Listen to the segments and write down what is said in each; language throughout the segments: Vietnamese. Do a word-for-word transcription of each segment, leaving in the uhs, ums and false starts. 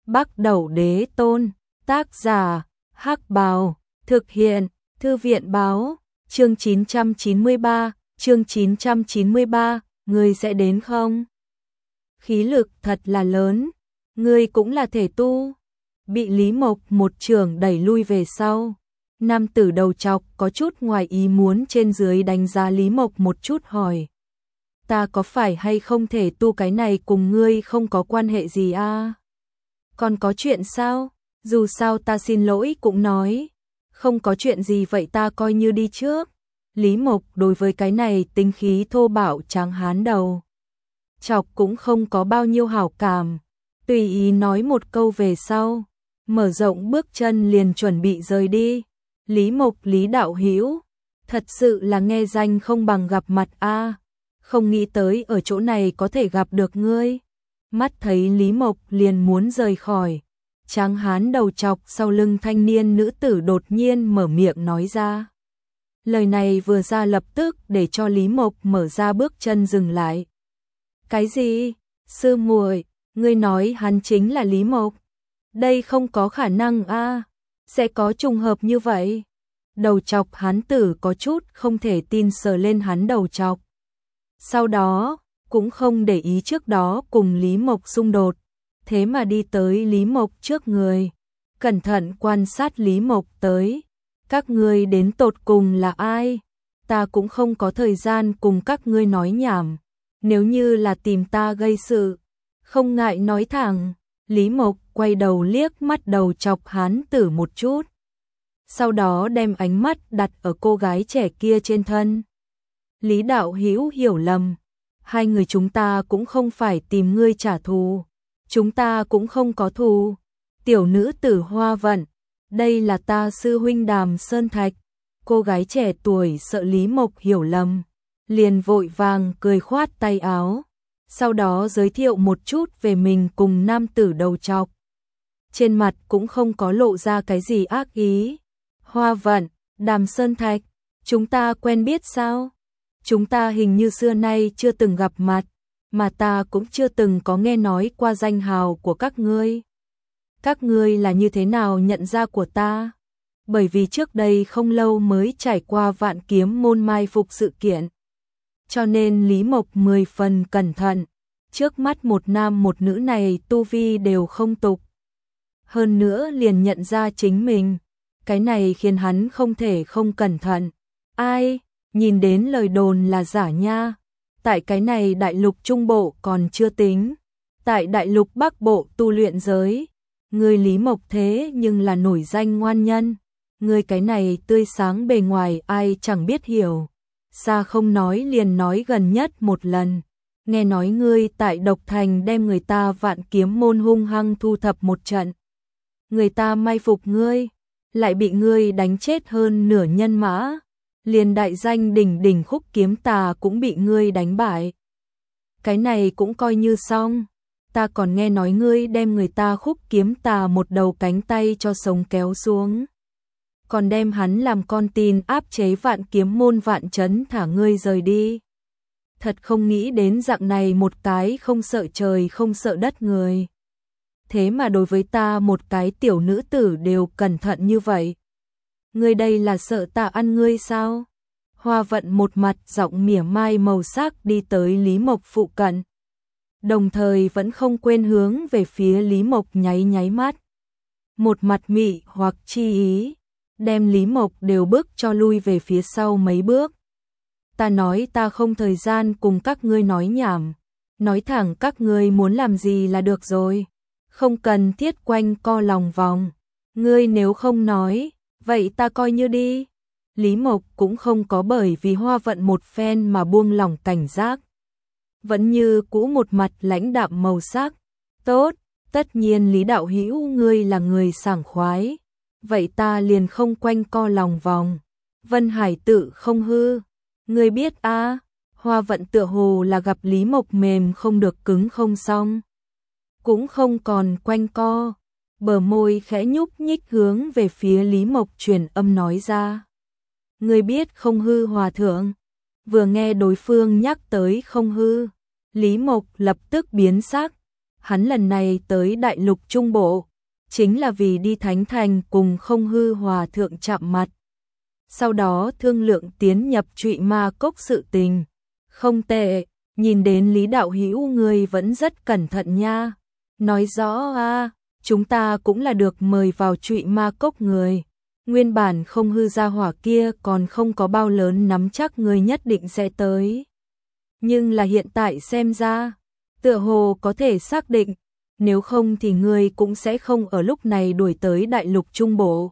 Bắc Đẩu Đế Tôn, tác giả, Hắc Bào, thực hiện, Thư viện báo, chương chín trăm chín mươi ba, chương chín trăm chín mươi ba, ngươi sẽ đến không? Khí lực thật là lớn, ngươi cũng là thể tu. Bị Lý Mộc một chưởng đẩy lui về sau. Nam tử đầu trọc có chút ngoài ý muốn trên dưới đánh giá Lý Mộc một chút hỏi. Ta có phải hay không thể tu, cái này cùng ngươi không có quan hệ gì à? Còn có chuyện sao? Dù sao ta xin lỗi cũng nói. Không có chuyện gì vậy ta coi như đi trước. Lý Mộc đối với cái này tính khí thô bạo tráng hán đầu chọc cũng không có bao nhiêu hảo cảm. Tùy ý nói một câu về sau, mở rộng bước chân liền chuẩn bị rời đi. Lý Mộc, Lý đạo hữu, thật sự là nghe danh không bằng gặp mặt a. Không nghĩ tới ở chỗ này có thể gặp được ngươi. Mắt thấy Lý Mộc liền muốn rời khỏi, tráng hán đầu chọc sau lưng thanh niên nữ tử đột nhiên mở miệng nói ra. Lời này vừa ra lập tức để cho Lý Mộc mở ra bước chân dừng lại. Cái gì? Sư muội, ngươi nói hắn chính là Lý Mộc? Đây không có khả năng a, sẽ có trùng hợp như vậy. Đầu chọc hán tử có chút không thể tin sờ lên hắn đầu chọc. Sau đó, cũng không để ý trước đó cùng Lý Mộc xung đột, thế mà đi tới Lý Mộc trước người, cẩn thận quan sát Lý Mộc tới. Các ngươi đến tột cùng là ai? Ta cũng không có thời gian cùng các ngươi nói nhảm. Nếu như là tìm ta gây sự, không ngại nói thẳng. Lý Mộc quay đầu liếc mắt đầu chọc hán tử một chút, sau đó đem ánh mắt đặt ở cô gái trẻ kia trên thân. Lý đạo hữu hiểu lầm, hai người chúng ta cũng không phải tìm ngươi trả thù, chúng ta cũng không có thù. Tiểu nữ tử Hoa Vận, đây là ta sư huynh Đàm Sơn Thạch. Cô gái trẻ tuổi sợ Lý Mộc hiểu lầm, liền vội vàng cười khoát tay áo, sau đó giới thiệu một chút về mình cùng nam tử đầu trọc. Trên mặt cũng không có lộ ra cái gì ác ý. Hoa Vận, Đàm Sơn Thạch, chúng ta quen biết sao? Chúng ta hình như xưa nay chưa từng gặp mặt, mà ta cũng chưa từng có nghe nói qua danh hào của các ngươi. Các ngươi là như thế nào nhận ra của ta? Bởi vì trước đây không lâu mới trải qua Vạn Kiếm môn mai phục sự kiện, cho nên Lý Mộc mười phần cẩn thận. Trước mắt một nam một nữ này tu vi đều không tục, hơn nữa liền nhận ra chính mình, cái này khiến hắn không thể không cẩn thận. Ai, nhìn đến lời đồn là giả nha. Tại cái này đại lục trung bộ còn chưa tính, tại đại lục bắc bộ tu luyện giới, người Lý Mộc thế nhưng là nổi danh ngoan nhân. Người cái này tươi sáng bề ngoài ai chẳng biết hiểu, xa không nói liền nói gần nhất một lần. Nghe nói ngươi tại Độc Thành đem người ta Vạn Kiếm môn hung hăng thu thập một trận, người ta mai phục ngươi, lại bị ngươi đánh chết hơn nửa nhân mã, liền đại danh đỉnh đỉnh Khúc Kiếm Tà cũng bị ngươi đánh bại. Cái này cũng coi như xong, ta còn nghe nói ngươi đem người ta Khúc Kiếm Tà một đầu cánh tay cho sống kéo xuống, còn đem hắn làm con tin áp chế Vạn Kiếm môn Vạn Trấn thả ngươi rời đi. Thật không nghĩ đến dạng này một cái không sợ trời không sợ đất người, thế mà đối với ta một cái tiểu nữ tử đều cẩn thận như vậy. Ngươi đây là sợ ta ăn ngươi sao? Hoa Vận một mặt giọng mỉa mai màu sắc đi tới Lý Mộc phụ cận, đồng thời vẫn không quên hướng về phía Lý Mộc nháy nháy mắt, một mặt mị hoặc chi ý, đem Lý Mộc đều bước cho lui về phía sau mấy bước. Ta nói ta không thời gian cùng các ngươi nói nhảm, nói thẳng các ngươi muốn làm gì là được rồi, không cần thiết quanh co lòng vòng. Ngươi nếu không nói, vậy ta coi như đi. Lý Mộc cũng không có bởi vì Hoa Vận một phen mà buông lỏng cảnh giác, vẫn như cũ một mặt lãnh đạm màu sắc. Tốt, tất nhiên Lý đạo hữu ngươi là người sảng khoái, vậy ta liền không quanh co lòng vòng. Vân Hải tự không hư, ngươi biết a? À, Hoa Vận tựa hồ là gặp Lý Mộc mềm không được cứng không xong, cũng không còn quanh co, bờ môi khẽ nhúc nhích hướng về phía Lý Mộc truyền âm nói ra. Ngươi biết không hư hòa thượng? Vừa nghe đối phương nhắc tới không hư, Lý Mộc lập tức biến sắc, hắn lần này tới Đại Lục Trung Bộ, chính là vì đi Thánh Thành cùng Không Hư Hòa Thượng chạm mặt. Sau đó thương lượng tiến nhập Trụy Ma Cốc sự tình. Không tệ, nhìn đến Lý đạo hữu ngươi vẫn rất cẩn thận nha. Nói rõ a, chúng ta cũng là được mời vào Trụy Ma Cốc người. Nguyên bản Không Hư gia hỏa kia còn không có bao lớn nắm chắc người nhất định sẽ tới. Nhưng là hiện tại xem ra, tựa hồ có thể xác định, nếu không thì người cũng sẽ không ở lúc này đuổi tới Đại Lục Trung Bộ.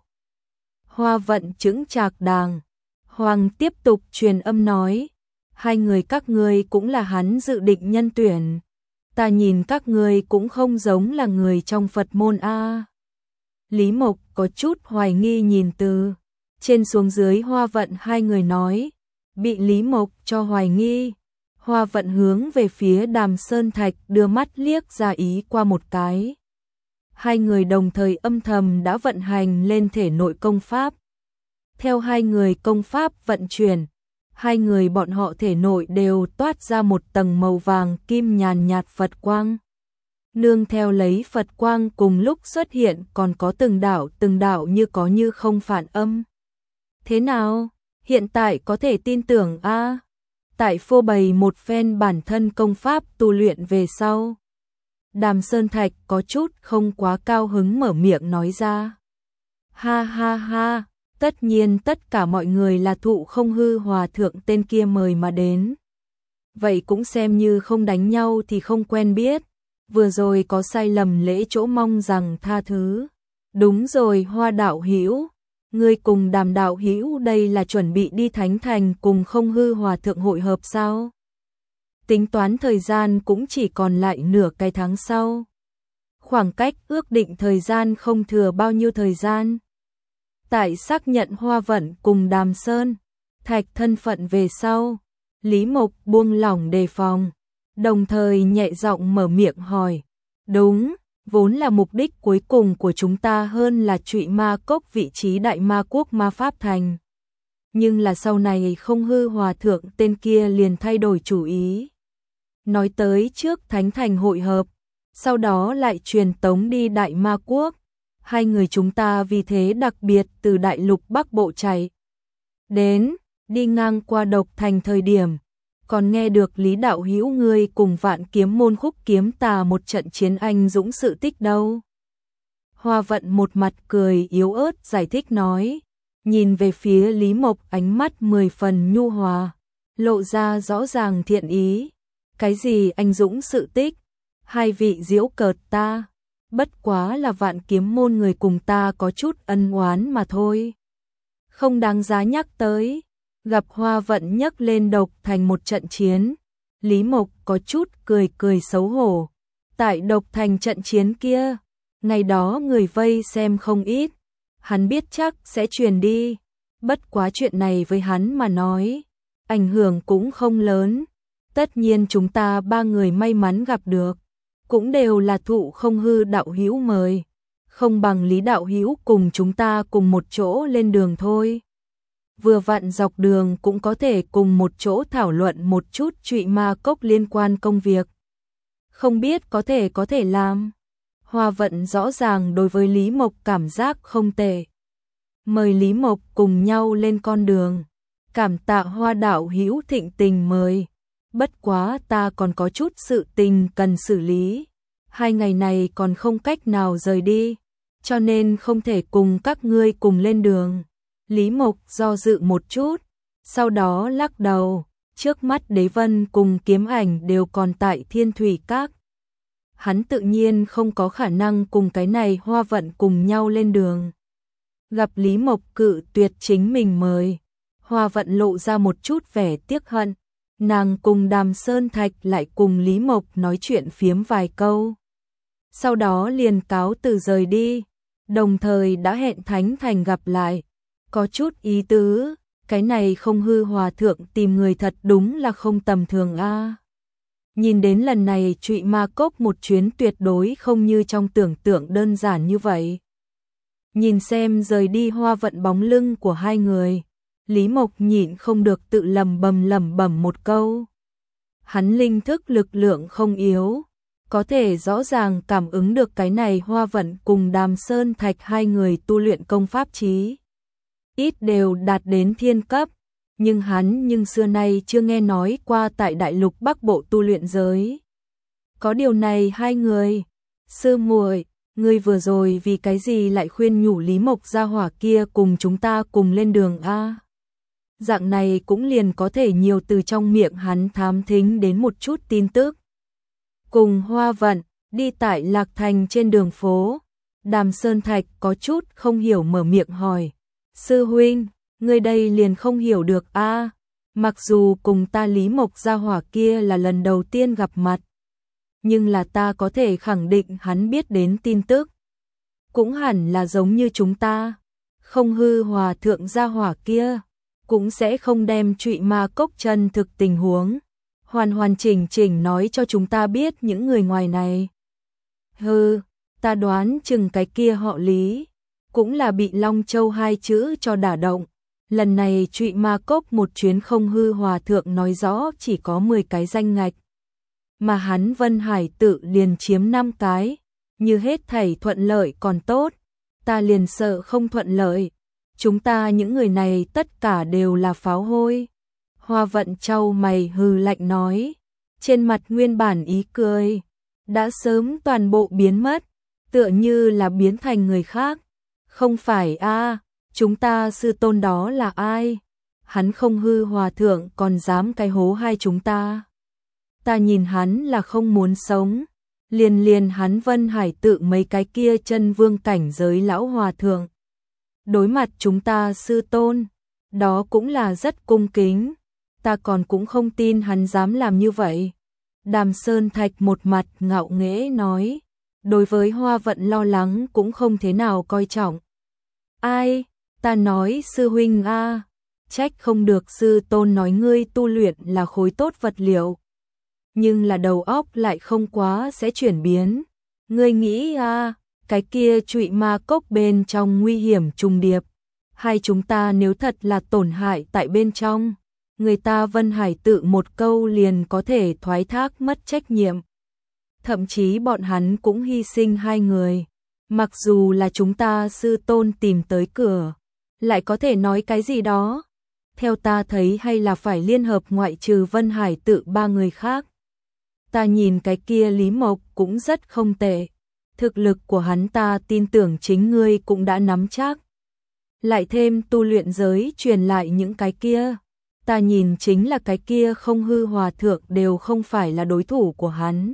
Hoa Vận chững chạc đàng, Hoàng tiếp tục truyền âm nói, hai người các ngươi cũng là hắn dự định nhân tuyển. Ta nhìn các ngươi cũng không giống là người trong Phật môn a. Lý Mộc có chút hoài nghi nhìn từ trên xuống dưới Hoa Vận hai người nói, bị Lý Mộc cho hoài nghi. Hoa Vận hướng về phía Đàm Sơn Thạch đưa mắt liếc ra ý qua một cái. Hai người đồng thời âm thầm đã vận hành lên thể nội công pháp. Theo hai người công pháp vận chuyển, hai người bọn họ thể nội đều toát ra một tầng màu vàng kim nhàn nhạt Phật quang. Nương theo lấy Phật quang cùng lúc xuất hiện còn có từng đạo từng đạo như có như không phản âm. Thế nào? Hiện tại có thể tin tưởng a? À? Tại phô bày một phen bản thân công pháp tu luyện về sau. Đàm Sơn Thạch có chút không quá cao hứng mở miệng nói ra. Ha ha ha, tất nhiên tất cả mọi người là thụ Không Hư Hòa Thượng tên kia mời mà đến. Vậy cũng xem như không đánh nhau thì không quen biết. Vừa rồi có sai lầm lễ chỗ mong rằng tha thứ. Đúng rồi Hoa đạo hữu, ngươi cùng Đàm đạo hữu đây là chuẩn bị đi Thánh Thành cùng Không Hư Hòa Thượng hội hợp sao? Tính toán thời gian cũng chỉ còn lại nửa cái tháng sau. Khoảng cách ước định thời gian không thừa bao nhiêu thời gian. Tại xác nhận Hoa Vận cùng Đàm Sơn Thạch thân phận về sau, Lý Mộc buông lỏng đề phòng, đồng thời nhẹ giọng mở miệng hỏi, đúng, vốn là mục đích cuối cùng của chúng ta hơn là Trụy Ma Cốc vị trí Đại Ma Quốc Ma Pháp Thành. Nhưng là sau này Không Hư Hòa Thượng tên kia liền thay đổi chủ ý. Nói tới trước Thánh Thành hội hợp, sau đó lại truyền tống đi Đại Ma Quốc. Hai người chúng ta vì thế đặc biệt từ Đại Lục Bắc Bộ chạy đến, đi ngang qua Độc Thành thời điểm, còn nghe được Lý đạo hữu ngươi cùng Vạn Kiếm môn Khúc Kiếm Tà một trận chiến anh dũng sự tích đâu. Hoa Vận một mặt cười yếu ớt giải thích nói, nhìn về phía Lý Mộc ánh mắt mười phần nhu hòa, lộ ra rõ ràng thiện ý. Cái gì anh dũng sự tích? Hai vị giễu cợt ta. Bất quá là Vạn Kiếm môn người cùng ta có chút ân oán mà thôi. Không đáng giá nhắc tới. Gặp Hoa Vận nhấc lên Độc Thành một trận chiến, Lý Mộc có chút cười cười xấu hổ. Tại Độc Thành trận chiến kia, ngày đó người vây xem không ít, hắn biết chắc sẽ truyền đi. Bất quá chuyện này với hắn mà nói, ảnh hưởng cũng không lớn. Tất nhiên chúng ta ba người may mắn gặp được, cũng đều là thụ Không Hư đạo hữu mời, không bằng Lý đạo hữu cùng chúng ta cùng một chỗ lên đường thôi. Vừa vặn dọc đường cũng có thể cùng một chỗ thảo luận một chút Trụy Ma Cốc liên quan công việc. Không biết có thể có thể làm. Hoa Vận rõ ràng đối với Lý Mộc cảm giác không tệ. Mời Lý Mộc cùng nhau lên con đường. Cảm tạ Hoa đạo hữu thịnh tình mời. Bất quá ta còn có chút sự tình cần xử lý. Hai ngày này còn không cách nào rời đi, cho nên không thể cùng các ngươi cùng lên đường. Lý Mộc do dự một chút, sau đó lắc đầu, trước mắt Đế Vân cùng Kiếm Ảnh đều còn tại Thiên Thủy Các. Hắn tự nhiên không có khả năng cùng cái này Hoa Vận cùng nhau lên đường. Gặp Lý Mộc cự tuyệt chính mình mời, Hoa Vận lộ ra một chút vẻ tiếc hận. Nàng cùng Đàm Sơn Thạch lại cùng Lý Mộc nói chuyện phiếm vài câu. Sau đó liền cáo từ rời đi, đồng thời đã hẹn Thánh Thành gặp lại. Có chút ý tứ, cái này Không Hư Hòa Thượng tìm người thật đúng là không tầm thường a. À. Nhìn đến lần này Trụy Ma Cốc một chuyến tuyệt đối không như trong tưởng tượng đơn giản như vậy. Nhìn xem rời đi Hoa Vận bóng lưng của hai người, Lý Mộc nhịn không được tự lầm bầm lầm bầm một câu. Hắn linh thức lực lượng không yếu, có thể rõ ràng cảm ứng được cái này Hoa Vận cùng Đàm Sơn Thạch hai người tu luyện công pháp chí ít đều đạt đến thiên cấp, nhưng hắn nhưng xưa nay chưa nghe nói qua tại đại lục Bắc Bộ tu luyện giới. Có điều này hai người, sư muội, ngươi vừa rồi vì cái gì lại khuyên nhủ Lý Mộc gia hỏa kia cùng chúng ta cùng lên đường a? Dạng này cũng liền có thể nhiều từ trong miệng hắn thám thính đến một chút tin tức. Cùng Hoa Vận, đi tại Lạc Thành trên đường phố, Đàm Sơn Thạch có chút không hiểu mở miệng hỏi. Sư huynh, ngươi đây liền không hiểu được a? Mặc dù cùng ta Lý Mộc gia hỏa kia là lần đầu tiên gặp mặt, nhưng là ta có thể khẳng định hắn biết đến tin tức. Cũng hẳn là giống như chúng ta, không hư hòa thượng gia hỏa kia, cũng sẽ không đem Trụy Ma Cốc chân thực tình huống hoàn hoàn chỉnh chỉnh nói cho chúng ta biết những người ngoài này. Hừ, ta đoán chừng cái kia họ Lý, cũng là bị Long Châu hai chữ cho đả động. Lần này Trụy Ma Cốc một chuyến không hư hòa thượng nói rõ chỉ có mười cái danh ngạch, mà hắn Vân Hải tự liền chiếm năm cái, như hết thảy thuận lợi còn tốt, ta liền sợ không thuận lợi. Chúng ta những người này tất cả đều là pháo hôi. Hoa Vận trao mày hừ lạnh nói, trên mặt nguyên bản ý cười đã sớm toàn bộ biến mất, tựa như là biến thành người khác. Không phải a, chúng ta sư tôn đó là ai? Hắn không hư hòa thượng còn dám cái hố hai chúng ta. Ta nhìn hắn là không muốn sống. Liền liền hắn Vân Hải tự mấy cái kia chân vương cảnh giới lão hòa thượng, đối mặt chúng ta sư tôn, đó cũng là rất cung kính. Ta còn cũng không tin hắn dám làm như vậy. Đàm Sơn Thạch một mặt ngạo nghễ nói, đối với Hoa Vận lo lắng cũng không thế nào coi trọng. Ai, ta nói sư huynh a, trách không được sư tôn nói ngươi tu luyện là khối tốt vật liệu, nhưng là đầu óc lại không quá sẽ chuyển biến. Ngươi nghĩ a, cái kia Trụy Ma Cốc bên trong nguy hiểm trùng điệp, hai chúng ta nếu thật là tổn hại tại bên trong, người ta Vân Hải tự một câu liền có thể thoái thác mất trách nhiệm. Thậm chí bọn hắn cũng hy sinh hai người. Mặc dù là chúng ta sư tôn tìm tới cửa, lại có thể nói cái gì đó. Theo ta thấy hay là phải liên hợp ngoại trừ Vân Hải tự ba người khác. Ta nhìn cái kia Lý Mộc cũng rất không tệ. Thực lực của hắn ta tin tưởng chính ngươi cũng đã nắm chắc. Lại thêm tu luyện giới truyền lại những cái kia. Ta nhìn chính là cái kia không hư hòa thượng đều không phải là đối thủ của hắn.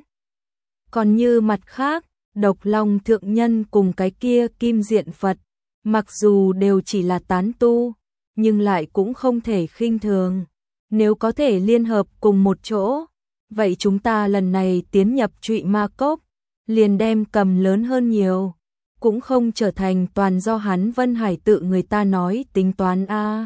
Còn như mặt khác, Độc Long thượng nhân cùng cái kia Kim Diện Phật, mặc dù đều chỉ là tán tu, nhưng lại cũng không thể khinh thường. Nếu có thể liên hợp cùng một chỗ, vậy chúng ta lần này tiến nhập Trụy Ma Cốc, liền đem cầm lớn hơn nhiều, cũng không trở thành toàn do hắn Vân Hải tự người ta nói tính toán a.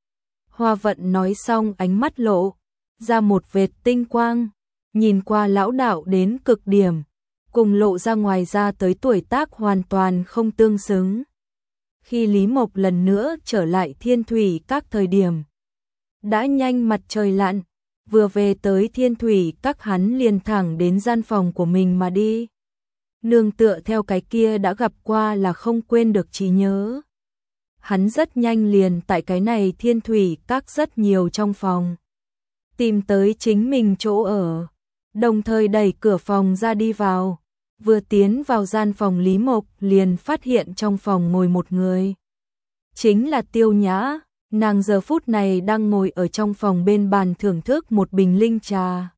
Hoa Vận nói xong ánh mắt lộ ra một vệt tinh quang, nhìn qua lão đạo đến cực điểm, cùng lộ ra ngoài ra tới tuổi tác hoàn toàn không tương xứng. Khi Lý Mộc lần nữa trở lại Thiên Thủy các thời điểm, đã nhanh mặt trời lặn, vừa về tới Thiên Thủy các hắn liền thẳng đến gian phòng của mình mà đi. Nương tựa theo cái kia đã gặp qua là không quên được trí nhớ. Hắn rất nhanh liền tại cái này Thiên Thủy các rất nhiều trong phòng, tìm tới chính mình chỗ ở, đồng thời đẩy cửa phòng ra đi vào. Vừa tiến vào gian phòng Lý Mộc liền phát hiện trong phòng ngồi một người. Chính là Tiêu Nhã, nàng giờ phút này đang ngồi ở trong phòng bên bàn thưởng thức một bình linh trà.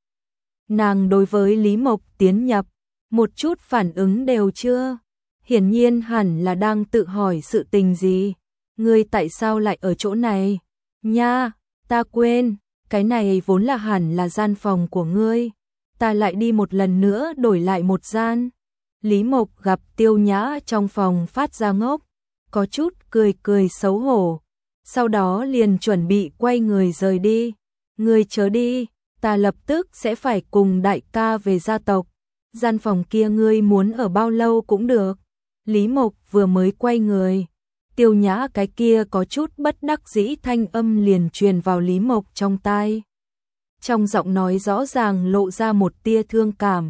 Nàng đối với Lý Mộc tiến nhập, một chút phản ứng đều chưa. Hiển nhiên hẳn là đang tự hỏi sự tình gì. Ngươi tại sao lại ở chỗ này? Nha, ta quên, cái này vốn là hẳn là gian phòng của ngươi. Ta lại đi một lần nữa đổi lại một gian. Lý Mộc gặp Tiêu Nhã trong phòng phát ra ngốc, có chút cười cười xấu hổ. Sau đó liền chuẩn bị quay người rời đi. Ngươi chớ đi, ta lập tức sẽ phải cùng đại ca về gia tộc. Gian phòng kia ngươi muốn ở bao lâu cũng được. Lý Mộc vừa mới quay người, Tiêu Nhã cái kia có chút bất đắc dĩ thanh âm liền truyền vào Lý Mộc trong tai. Trong giọng nói rõ ràng lộ ra một tia thương cảm.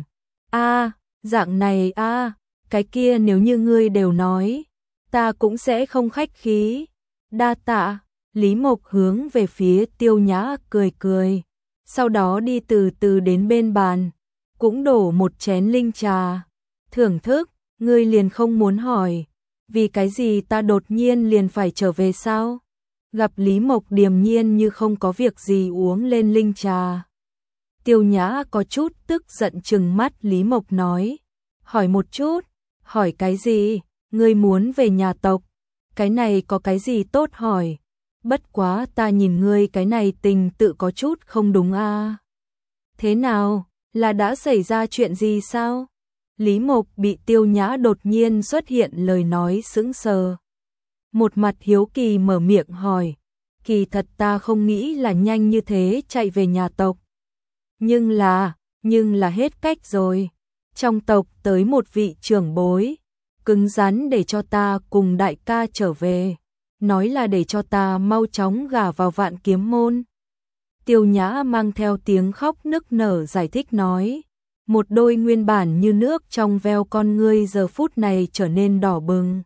A, dạng này a, cái kia nếu như ngươi đều nói, ta cũng sẽ không khách khí. Đa tạ. Lý Mộc hướng về phía Tiêu Nhã cười cười, sau đó đi từ từ đến bên bàn, cũng đổ một chén linh trà. Thưởng thức, ngươi liền không muốn hỏi, vì cái gì ta đột nhiên liền phải trở về sao? Gặp Lý Mộc điềm nhiên như không có việc gì uống lên linh trà. Tiêu Nhã có chút tức giận trừng mắt Lý Mộc nói, hỏi một chút, hỏi cái gì, ngươi muốn về nhà tộc, cái này có cái gì tốt hỏi, bất quá ta nhìn ngươi cái này tình tự có chút không đúng a. À? Thế nào, là đã xảy ra chuyện gì sao? Lý Mộc bị Tiêu Nhã đột nhiên xuất hiện lời nói sững sờ. Một mặt hiếu kỳ mở miệng hỏi, kỳ thật ta không nghĩ là nhanh như thế chạy về nhà tộc. Nhưng là, nhưng là hết cách rồi. Trong tộc tới một vị trưởng bối, cứng rắn để cho ta cùng đại ca trở về, nói là để cho ta mau chóng gả vào Vạn Kiếm môn. Tiêu Nhã mang theo tiếng khóc nức nở giải thích nói, một đôi nguyên bản như nước trong veo con ngươi giờ phút này trở nên đỏ bừng.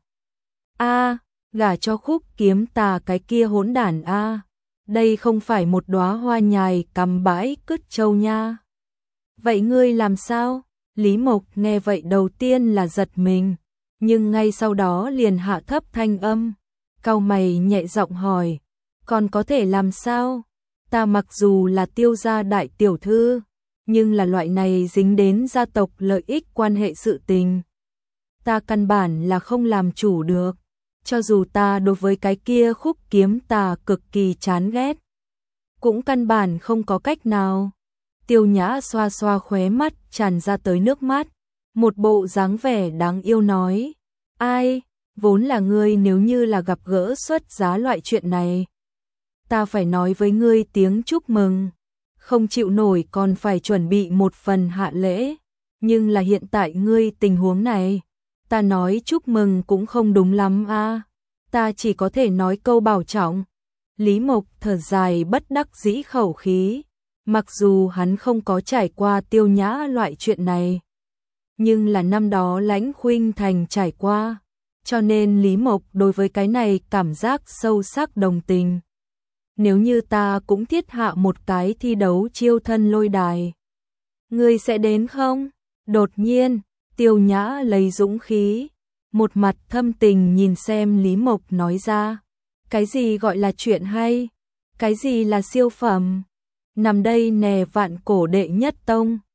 A, gả cho Khúc Kiếm Tà cái kia hỗn đản a, đây không phải một đóa hoa nhài cắm bãi cứt châu nha. Vậy ngươi làm sao? Lý Mộc nghe vậy đầu tiên là giật mình, nhưng ngay sau đó liền hạ thấp thanh âm, cau mày nhẹ giọng hỏi, còn có thể làm sao? Ta mặc dù là Tiêu gia đại tiểu thư, nhưng là loại này dính đến gia tộc lợi ích quan hệ sự tình, ta căn bản là không làm chủ được. Cho dù ta đối với cái kia Khúc Kiếm Tà cực kỳ chán ghét, cũng căn bản không có cách nào. Tiêu Nhã xoa xoa khóe mắt tràn ra tới nước mắt, một bộ dáng vẻ đáng yêu nói, ai, vốn là ngươi nếu như là gặp gỡ xuất giá loại chuyện này, ta phải nói với ngươi tiếng chúc mừng, không chịu nổi còn phải chuẩn bị một phần hạ lễ, nhưng là hiện tại ngươi tình huống này, ta nói chúc mừng cũng không đúng lắm a, à. Ta chỉ có thể nói câu bảo trọng. Lý Mộc thở dài bất đắc dĩ khẩu khí, mặc dù hắn không có trải qua Tiêu Nhã loại chuyện này, nhưng là năm đó Lãnh Khuynh Thành trải qua, cho nên Lý Mộc đối với cái này cảm giác sâu sắc đồng tình. Nếu như ta cũng thiết hạ một cái thi đấu chiêu thân lôi đài, ngươi sẽ đến không? Đột nhiên, Tiêu Nhã lấy dũng khí, một mặt thâm tình nhìn xem Lý Mộc nói ra, cái gì gọi là chuyện hay, cái gì là siêu phẩm, nằm đây nè Vạn Cổ đệ nhất tông.